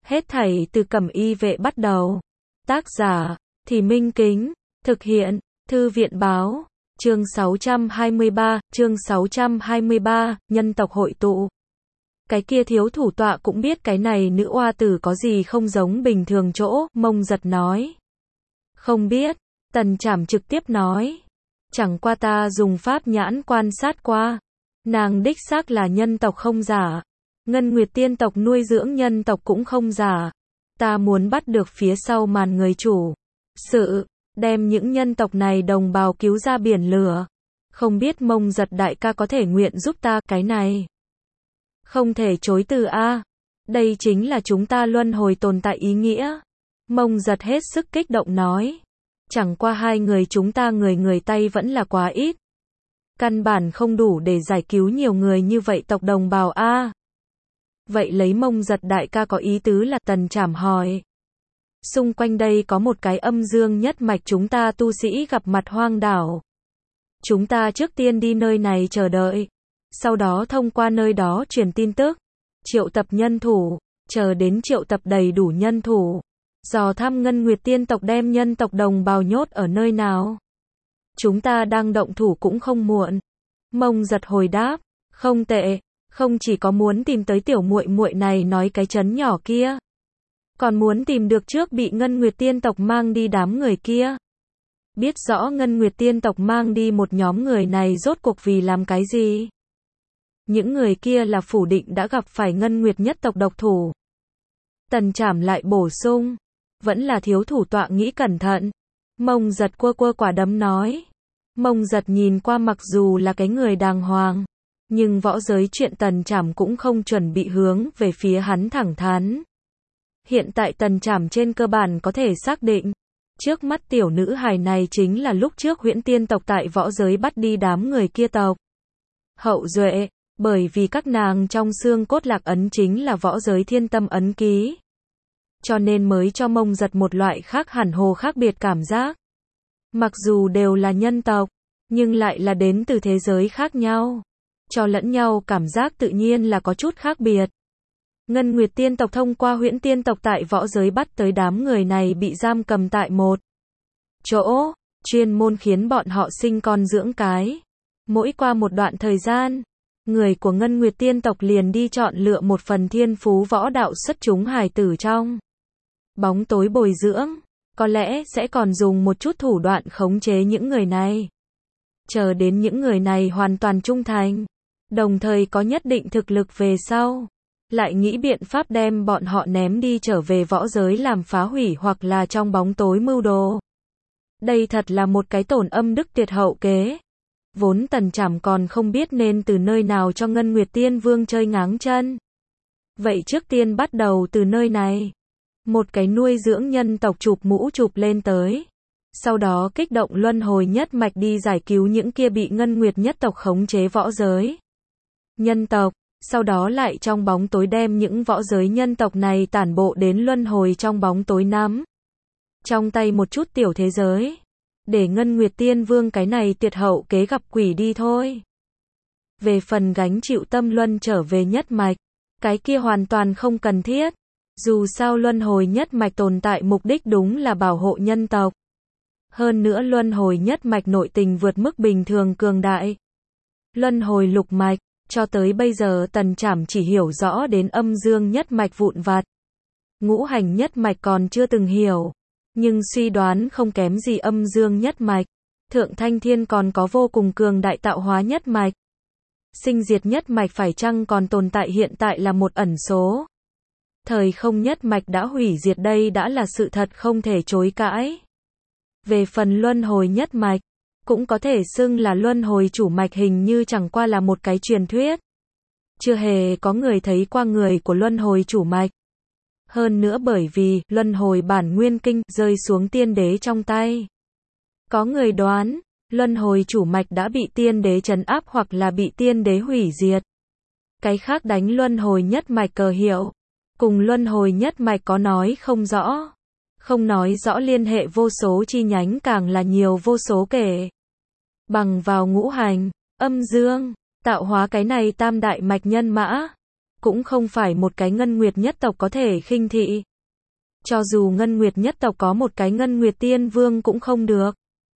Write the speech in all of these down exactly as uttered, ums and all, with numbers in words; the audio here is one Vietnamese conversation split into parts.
Hết thảy từ Cẩm Y Vệ bắt đầu. Tác giả, Thì Minh Kính. Thực hiện, Thư viện Báo. Chương sáu trăm hai mươi ba, chương sáu trăm hai mươi ba, nhân tộc hội tụ. Cái kia thiếu thủ tọa cũng biết cái này nữ oa tử có gì không giống bình thường chỗ, Mông Giật nói. Không biết, Tần Trảm trực tiếp nói. Chẳng qua ta dùng pháp nhãn quan sát qua. Nàng đích xác là nhân tộc không giả. Ngân Nguyệt tiên tộc nuôi dưỡng nhân tộc cũng không giả. Ta muốn bắt được phía sau màn người chủ sự, đem những nhân tộc này đồng bào cứu ra biển lửa. Không biết Mông Giật đại ca có thể nguyện giúp ta cái này. Không thể chối từ a. Đây chính là chúng ta luân hồi tồn tại ý nghĩa. Mông Giật hết sức kích động nói. Chẳng qua hai người chúng ta người người tay vẫn là quá ít. Căn bản không đủ để giải cứu nhiều người như vậy tộc đồng bào a. Vậy lấy Mông Giật đại ca có ý tứ là Tần Trảm hỏi. Xung quanh đây có một cái âm dương nhất mạch chúng ta tu sĩ gặp mặt hoang đảo. Chúng ta trước tiên đi nơi này chờ đợi. Sau đó thông qua nơi đó truyền tin tức. Triệu tập nhân thủ. Chờ đến triệu tập đầy đủ nhân thủ. Dò thăm Ngân Nguyệt tiên tộc đem nhân tộc đồng bào nhốt ở nơi nào. Chúng ta đang động thủ cũng không muộn. Mông Giật hồi đáp. Không tệ. Không chỉ có muốn tìm tới tiểu muội muội này nói cái trấn nhỏ kia. Còn muốn tìm được trước bị Ngân Nguyệt tiên tộc mang đi đám người kia. Biết rõ Ngân Nguyệt tiên tộc mang đi một nhóm người này rốt cuộc vì làm cái gì. Những người kia là phủ định đã gặp phải Ngân Nguyệt nhất tộc độc thủ. Tần Trảm lại bổ sung. Vẫn là thiếu thủ tọa nghĩ cẩn thận. Mông Giật quơ quơ quả đấm nói. Mông Giật nhìn qua mặc dù là cái người đàng hoàng. Nhưng võ giới chuyện Tần Trảm cũng không chuẩn bị hướng về phía hắn thẳng thắn. Hiện tại Tần Trảm trên cơ bản có thể xác định. Trước mắt tiểu nữ hài này chính là lúc trước Huyễn tiên tộc tại võ giới bắt đi đám người kia tộc. Hậu duệ, bởi vì các nàng trong xương cốt lạc ấn chính là võ giới thiên tâm ấn ký. Cho nên mới cho Mông Giật một loại khác hẳn hồ khác biệt cảm giác. Mặc dù đều là nhân tộc, nhưng lại là đến từ thế giới khác nhau. Cho lẫn nhau cảm giác tự nhiên là có chút khác biệt. Ngân Nguyệt tiên tộc thông qua Huyễn tiên tộc tại võ giới bắt tới đám người này bị giam cầm tại một chỗ, chuyên môn khiến bọn họ sinh con dưỡng cái. Mỗi qua một đoạn thời gian, người của Ngân Nguyệt tiên tộc liền đi chọn lựa một phần thiên phú võ đạo xuất chúng hài tử trong bóng tối bồi dưỡng, có lẽ sẽ còn dùng một chút thủ đoạn khống chế những người này. Chờ đến những người này hoàn toàn trung thành, đồng thời có nhất định thực lực về sau, lại nghĩ biện pháp đem bọn họ ném đi trở về võ giới làm phá hủy hoặc là trong bóng tối mưu đồ. Đây thật là một cái tổn âm đức tuyệt hậu kế. Vốn Tần Trảm còn không biết nên từ nơi nào cho Ngân Nguyệt tiên vương chơi ngáng chân. Vậy trước tiên bắt đầu từ nơi này. Một cái nuôi dưỡng nhân tộc chụp mũ chụp lên tới. Sau đó kích động luân hồi nhất mạch đi giải cứu những kia bị Ngân Nguyệt nhất tộc khống chế võ giới nhân tộc. Sau đó lại trong bóng tối đem những võ giới nhân tộc này tản bộ đến luân hồi trong bóng tối nắm trong tay một chút tiểu thế giới. Để Ngân Nguyệt tiên vương cái này tuyệt hậu kế gặp quỷ đi thôi. Về phần gánh chịu tâm luân trở về nhất mạch, cái kia hoàn toàn không cần thiết. Dù sao luân hồi nhất mạch tồn tại mục đích đúng là bảo hộ nhân tộc. Hơn nữa luân hồi nhất mạch nội tình vượt mức bình thường cường đại. Luân hồi lục mạch, cho tới bây giờ Tần Trảm chỉ hiểu rõ đến âm dương nhất mạch vụn vặt. Ngũ hành nhất mạch còn chưa từng hiểu. Nhưng suy đoán không kém gì âm dương nhất mạch. Thượng Thanh Thiên còn có vô cùng cường đại tạo hóa nhất mạch. Sinh diệt nhất mạch phải chăng còn tồn tại hiện tại là một ẩn số. Thời không nhất mạch đã hủy diệt đây đã là sự thật không thể chối cãi. Về phần luân hồi nhất mạch, cũng có thể xưng là luân hồi chủ mạch hình như chẳng qua là một cái truyền thuyết. Chưa hề có người thấy qua người của luân hồi chủ mạch. Hơn nữa bởi vì luân hồi bản nguyên kinh rơi xuống tiên đế trong tay. Có người đoán, luân hồi chủ mạch đã bị tiên đế trấn áp hoặc là bị tiên đế hủy diệt. Cái khác đánh luân hồi nhất mạch cờ hiệu. Cùng luân hồi nhất mạch có nói không rõ. Không nói rõ liên hệ vô số chi nhánh càng là nhiều vô số kể. Bằng vào ngũ hành, âm dương, tạo hóa cái này tam đại mạch nhân mã. cũng không phải một cái Ngân Nguyệt nhất tộc có thể khinh thị. Cho dù Ngân Nguyệt nhất tộc có một cái Ngân Nguyệt Tiên Vương cũng không được.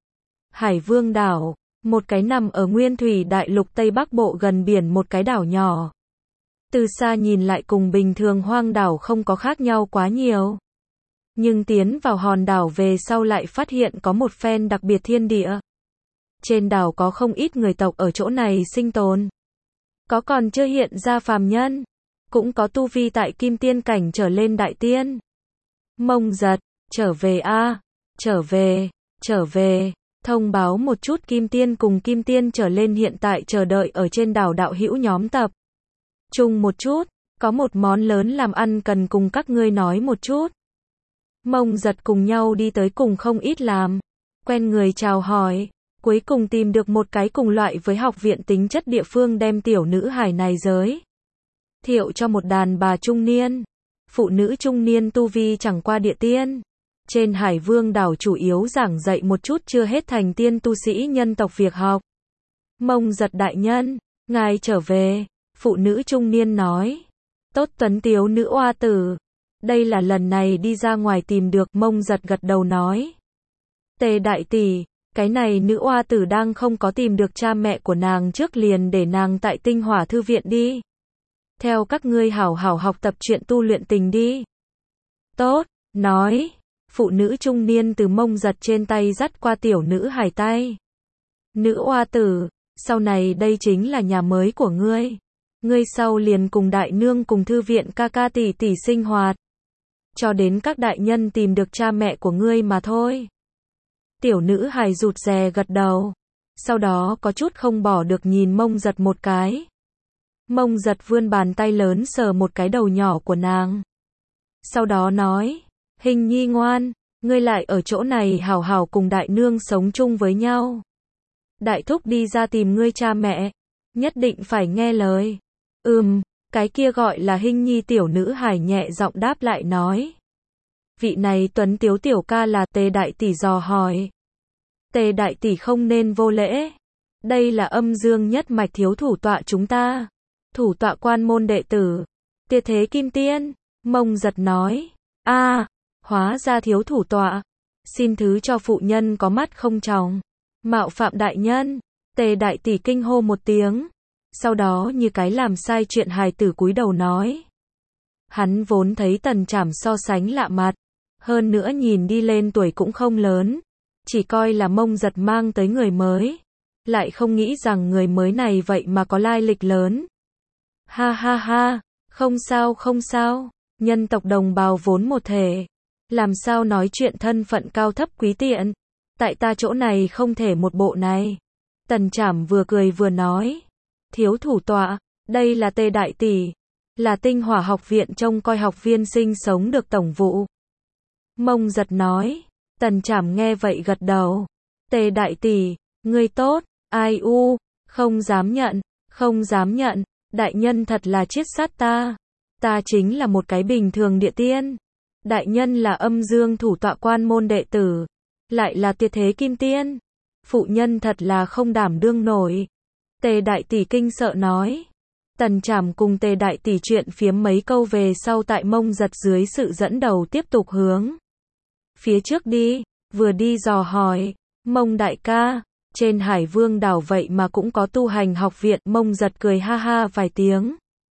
Hải Vương đảo, một cái nằm ở Nguyên Thủy Đại Lục Tây Bắc Bộ gần biển một cái đảo nhỏ. Từ xa nhìn lại cùng bình thường hoang đảo không có khác nhau quá nhiều. Nhưng tiến vào hòn đảo về sau lại phát hiện có một phen đặc biệt thiên địa. Trên đảo có không ít người tộc ở chỗ này sinh tồn. Có còn chưa hiện ra phàm nhân. Cũng có tu vi tại kim tiên cảnh trở lên đại tiên. Mông Giật, trở về a, trở về, trở về, thông báo một chút kim tiên cùng kim tiên trở lên hiện tại chờ đợi ở trên đảo đạo hữu nhóm tập. Chung một chút, có một món lớn làm ăn cần cùng các ngươi nói một chút. Mông Giật cùng nhau đi tới cùng không ít làm. Quen người chào hỏi. Cuối cùng tìm được một cái cùng loại với học viện tính chất địa phương đem tiểu nữ hài này giới thiệu cho một đàn bà trung niên. Phụ nữ trung niên tu vi chẳng qua địa tiên. Trên Hải Vương đảo chủ yếu giảng dạy một chút chưa hết thành tiên tu sĩ nhân tộc việc học. Mông Giật đại nhân, ngài trở về, phụ nữ trung niên nói. Tốt tuấn tiếu nữ oa tử. Đây là lần này đi ra ngoài tìm được. Mông Giật gật đầu nói. Tề đại tỷ, cái này nữ oa tử đang không có tìm được cha mẹ của nàng trước liền để nàng tại Tinh Hỏa Thư viện đi. Theo các ngươi hảo hảo học tập chuyện tu luyện tình đi. Tốt, nói. Phụ nữ trung niên từ Mông Giật trên tay dắt qua tiểu nữ hài tay. Nữ oa tử, sau này đây chính là nhà mới của ngươi. Ngươi sau liền cùng đại nương cùng thư viện ca ca tỷ tỷ sinh hoạt. Cho đến các đại nhân tìm được cha mẹ của ngươi mà thôi. Tiểu nữ hài rụt rè gật đầu. Sau đó có chút không bỏ được nhìn Mông Giật một cái. Mông Giật vươn bàn tay lớn sờ một cái đầu nhỏ của nàng. Sau đó nói. Hình nhi ngoan, ngươi lại ở chỗ này hảo hảo cùng đại nương sống chung với nhau. Đại thúc đi ra tìm ngươi cha mẹ. Nhất định phải nghe lời. Ừm, cái kia gọi là Hình nhi tiểu nữ hài nhẹ giọng đáp lại nói. Vị này tuấn tiếu tiểu ca là Tề đại tỷ dò hỏi. Tề đại tỷ không nên vô lễ. Đây là âm dương nhất mạch thiếu thủ tọa chúng ta. Thủ tọa quan môn đệ tử. Tiệt thế kim tiên. Mông Giật nói. A, à, hóa ra thiếu thủ tọa. Xin thứ cho phụ nhân có mắt không tròng. Mạo phạm đại nhân. Tề đại tỷ kinh hô một tiếng. Sau đó như cái làm sai chuyện hài tử cúi đầu nói. Hắn vốn thấy Tần Trảm so sánh lạ mặt. Hơn nữa nhìn đi lên tuổi cũng không lớn. Chỉ coi là Mông Giật mang tới người mới. Lại không nghĩ rằng người mới này vậy mà có lai lịch lớn. Ha ha ha, không sao không sao. Nhân tộc đồng bào vốn một thể. Làm sao nói chuyện thân phận cao thấp quý tiện. Tại ta chỗ này không thể một bộ này. Tần Trảm vừa cười vừa nói. Thiếu thủ tọa, đây là Tề đại tỷ. Là Tinh Hỏa học viện trông coi học viên sinh sống được tổng vụ. Mông Giật nói. Tần Trảm nghe vậy gật đầu. Tề đại tỷ, ngươi tốt. Ai u, không dám nhận, không dám nhận. Đại nhân thật là chiết sát ta. Ta chính là một cái bình thường địa tiên. Đại nhân là âm dương thủ tọa quan môn đệ tử. Lại là tiệt thế kim tiên. Phụ nhân thật là không đảm đương nổi. Tề đại tỷ kinh sợ nói. Tần Trảm cùng Tề đại tỷ chuyện phiếm mấy câu về sau tại Mông Giật dưới sự dẫn đầu tiếp tục hướng phía trước đi. Vừa đi dò hỏi. Mông đại ca. Trên Hải Vương đảo vậy mà cũng có tu hành học viện. Mông Giật cười ha ha vài tiếng.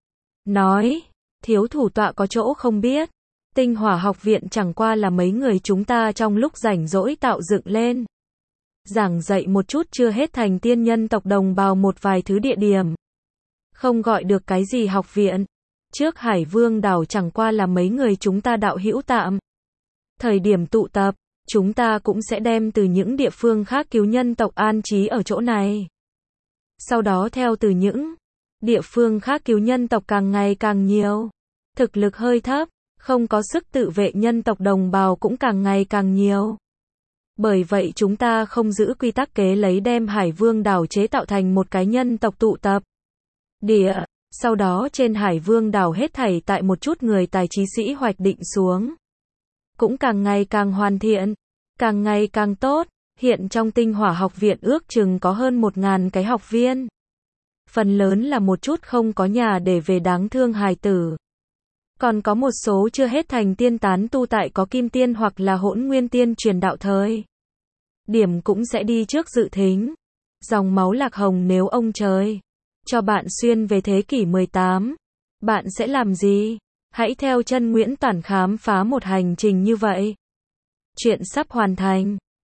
Nói. Thiếu thủ tọa có chỗ không biết. Tinh Hỏa học viện chẳng qua là mấy người chúng ta trong lúc rảnh rỗi tạo dựng lên. Giảng dạy một chút chưa hết thành tiên nhân tộc đồng bào một vài thứ địa điểm. Không gọi được cái gì học viện. Trước Hải Vương đảo chẳng qua là mấy người chúng ta đạo hữu tạm. Thời điểm tụ tập, chúng ta cũng sẽ đem từ những địa phương khác cứu nhân tộc an trí ở chỗ này. Sau đó theo từ những địa phương khác cứu nhân tộc càng ngày càng nhiều. Thực lực hơi thấp, không có sức tự vệ nhân tộc đồng bào cũng càng ngày càng nhiều. Bởi vậy chúng ta không giữ quy tắc kế lấy đem Hải Vương đảo chế tạo thành một cái nhân tộc tụ tập địa. Sau đó trên Hải Vương đảo hết thảy tại một chút người tài trí sĩ hoạch định xuống. Cũng càng ngày càng hoàn thiện, càng ngày càng tốt. Hiện trong Tinh Hỏa học viện ước chừng có hơn một ngàn cái học viên. Phần lớn là một chút không có nhà để về đáng thương hài tử. Còn có một số chưa hết thành tiên tán tu tại có kim tiên hoặc là hỗn nguyên tiên truyền đạo thời điểm cũng sẽ đi trước dự thính. Dòng máu lạc hồng nếu ông trời cho bạn xuyên về thế kỷ mười tám, bạn sẽ làm gì? Hãy theo chân Nguyễn Toản khám phá một hành trình như vậy. Chuyện sắp hoàn thành.